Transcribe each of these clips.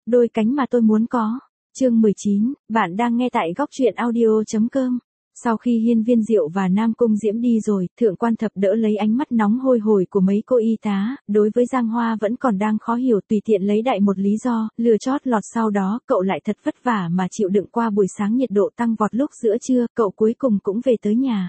đôi cánh mà tôi muốn có. Chương 19, bạn đang nghe tại góc truyện audio.com. Sau khi Hiên Viên Diệu và Nam Cung Diễm đi rồi, Thượng Quan Thập đỡ lấy ánh mắt nóng hôi hổi của mấy cô y tá, đối với Giang Hoa vẫn còn đang khó hiểu, tùy tiện lấy đại một lý do, lừa chót lọt. Sau đó cậu lại thật vất vả mà chịu đựng qua buổi sáng nhiệt độ tăng vọt lúc giữa trưa, cậu cuối cùng cũng về tới nhà.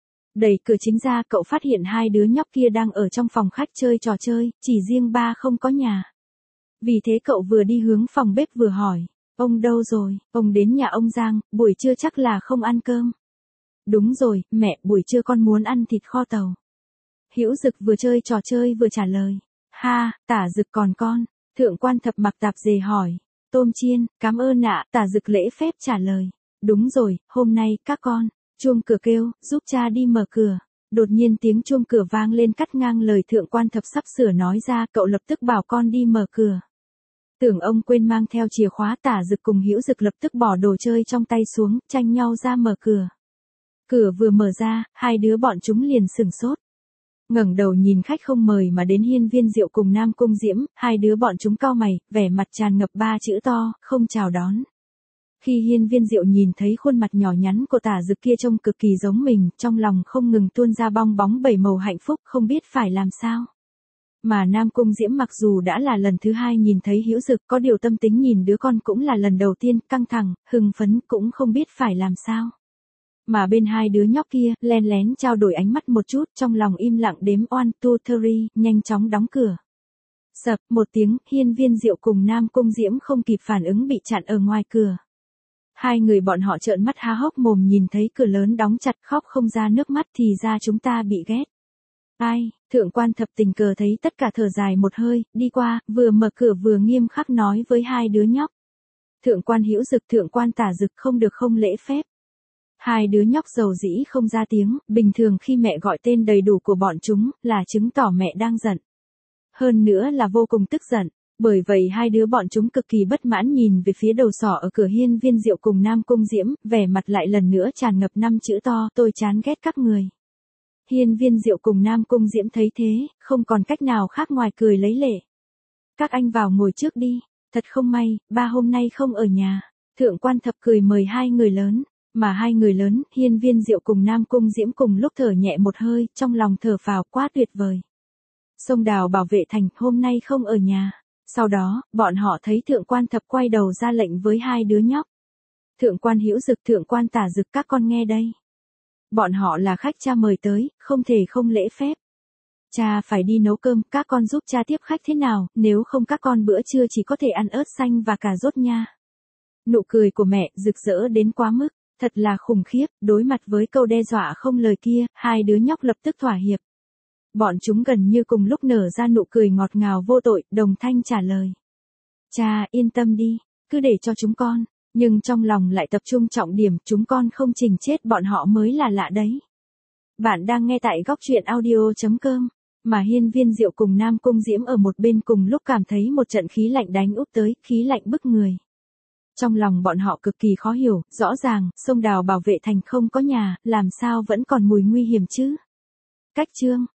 Đẩy cửa chính ra, cậu phát hiện hai đứa nhóc kia đang ở trong phòng khách chơi trò chơi, chỉ riêng ba không có nhà. Vì thế cậu vừa đi hướng phòng bếp vừa hỏi, ông đâu rồi? Ông đến nhà ông Giang, buổi trưa chắc là không ăn cơm. Đúng rồi, mẹ, buổi trưa con muốn ăn thịt kho tàu. Hữu Dực vừa chơi trò chơi vừa trả lời. Ha, Tả Dực còn con. Thượng Quan Thập mặc tạp dề hỏi. Tôm chiên, cảm ơn ạ, Tả Dực lễ phép trả lời. Đúng rồi, hôm nay các con. Chuông cửa kêu, giúp cha đi mở cửa. Đột nhiên tiếng chuông cửa vang lên cắt ngang lời Thượng Quan Thập sắp sửa nói ra, cậu lập tức bảo con đi mở cửa. Tưởng ông quên mang theo chìa khóa. Tả Dực cùng Hữu Dực lập tức bỏ đồ chơi trong tay xuống, tranh nhau ra mở cửa. Cửa vừa mở ra, hai đứa bọn chúng liền sửng sốt. Ngẩng đầu nhìn khách không mời mà đến Hiên Viên Diệu cùng Nam Cung Diễm, hai đứa bọn chúng cau mày, vẻ mặt tràn ngập ba chữ to, không chào đón. Khi Hiên Viên Diệu nhìn thấy khuôn mặt nhỏ nhắn của Tả Dực kia trông cực kỳ giống mình, trong lòng không ngừng tuôn ra bong bóng bảy màu hạnh phúc, không biết phải làm sao. Mà Nam Cung Diễm mặc dù đã là lần thứ hai nhìn thấy Hữu Dực, có điều tâm tính nhìn đứa con cũng là lần đầu tiên, căng thẳng, hưng phấn, cũng không biết phải làm sao. Mà bên hai đứa nhóc kia, len lén trao đổi ánh mắt một chút, trong lòng im lặng đếm 1, 2, 3, nhanh chóng đóng cửa. Sập một tiếng, Hiên Viên Diệu cùng Nam Cung Diễm không kịp phản ứng bị chặn ở ngoài cửa. Hai người bọn họ trợn mắt há hốc mồm nhìn thấy cửa lớn đóng chặt, khóc không ra nước mắt, thì ra chúng ta bị ghét. Ai? Thượng Quan Thập tình cờ thấy tất cả thở dài một hơi, đi qua, vừa mở cửa vừa nghiêm khắc nói với hai đứa nhóc. Thượng Quan Hữu Dực, Thượng Quan Tả Dực không được không lễ phép. Hai đứa nhóc dầu dĩ không ra tiếng, bình thường khi mẹ gọi tên đầy đủ của bọn chúng, là chứng tỏ mẹ đang giận. Hơn nữa là vô cùng tức giận, bởi vậy hai đứa bọn chúng cực kỳ bất mãn nhìn về phía đầu sỏ ở cửa Hiên Viên Diệu cùng Nam Cung Diễm, vẻ mặt lại lần nữa tràn ngập 5 chữ to, tôi chán ghét các người. Hiên Viên Diệu cùng Nam Cung Diễm thấy thế, không còn cách nào khác ngoài cười lấy lệ. Các anh vào ngồi trước đi, thật không may, ba hôm nay không ở nhà. Thượng Quan Thập cười mời hai người lớn. Mà hai người lớn, Hiên Viên Diệu cùng Nam Cung Diễm cùng lúc thở nhẹ một hơi, trong lòng thở phào quá tuyệt vời. Sông Đào bảo vệ thành, hôm nay không ở nhà. Sau đó, bọn họ thấy Thượng Quan Thập quay đầu ra lệnh với hai đứa nhóc. Thượng Quan Hữu Dực, Thượng Quan Tả Dực, các con nghe đây. Bọn họ là khách cha mời tới, không thể không lễ phép. Cha phải đi nấu cơm, các con giúp cha tiếp khách thế nào, nếu không các con bữa trưa chỉ có thể ăn ớt xanh và cà rốt nha. Nụ cười của mẹ rực rỡ đến quá mức. Thật là khủng khiếp, đối mặt với câu đe dọa không lời kia, hai đứa nhóc lập tức thỏa hiệp. Bọn chúng gần như cùng lúc nở ra nụ cười ngọt ngào vô tội, đồng thanh trả lời. Cha, yên tâm đi, cứ để cho chúng con, nhưng trong lòng lại tập trung trọng điểm, chúng con không chỉnh chết bọn họ mới là lạ đấy. Bạn đang nghe tại góc truyện audio.com, mà Hiên Viên Diệu cùng Nam Cung Diễm ở một bên cùng lúc cảm thấy một trận khí lạnh đánh úp tới, khí lạnh bức người. Trong lòng bọn họ cực kỳ khó hiểu, rõ ràng, Sông Đào bảo vệ thành không có nhà, làm sao vẫn còn mùi nguy hiểm chứ? Cách chương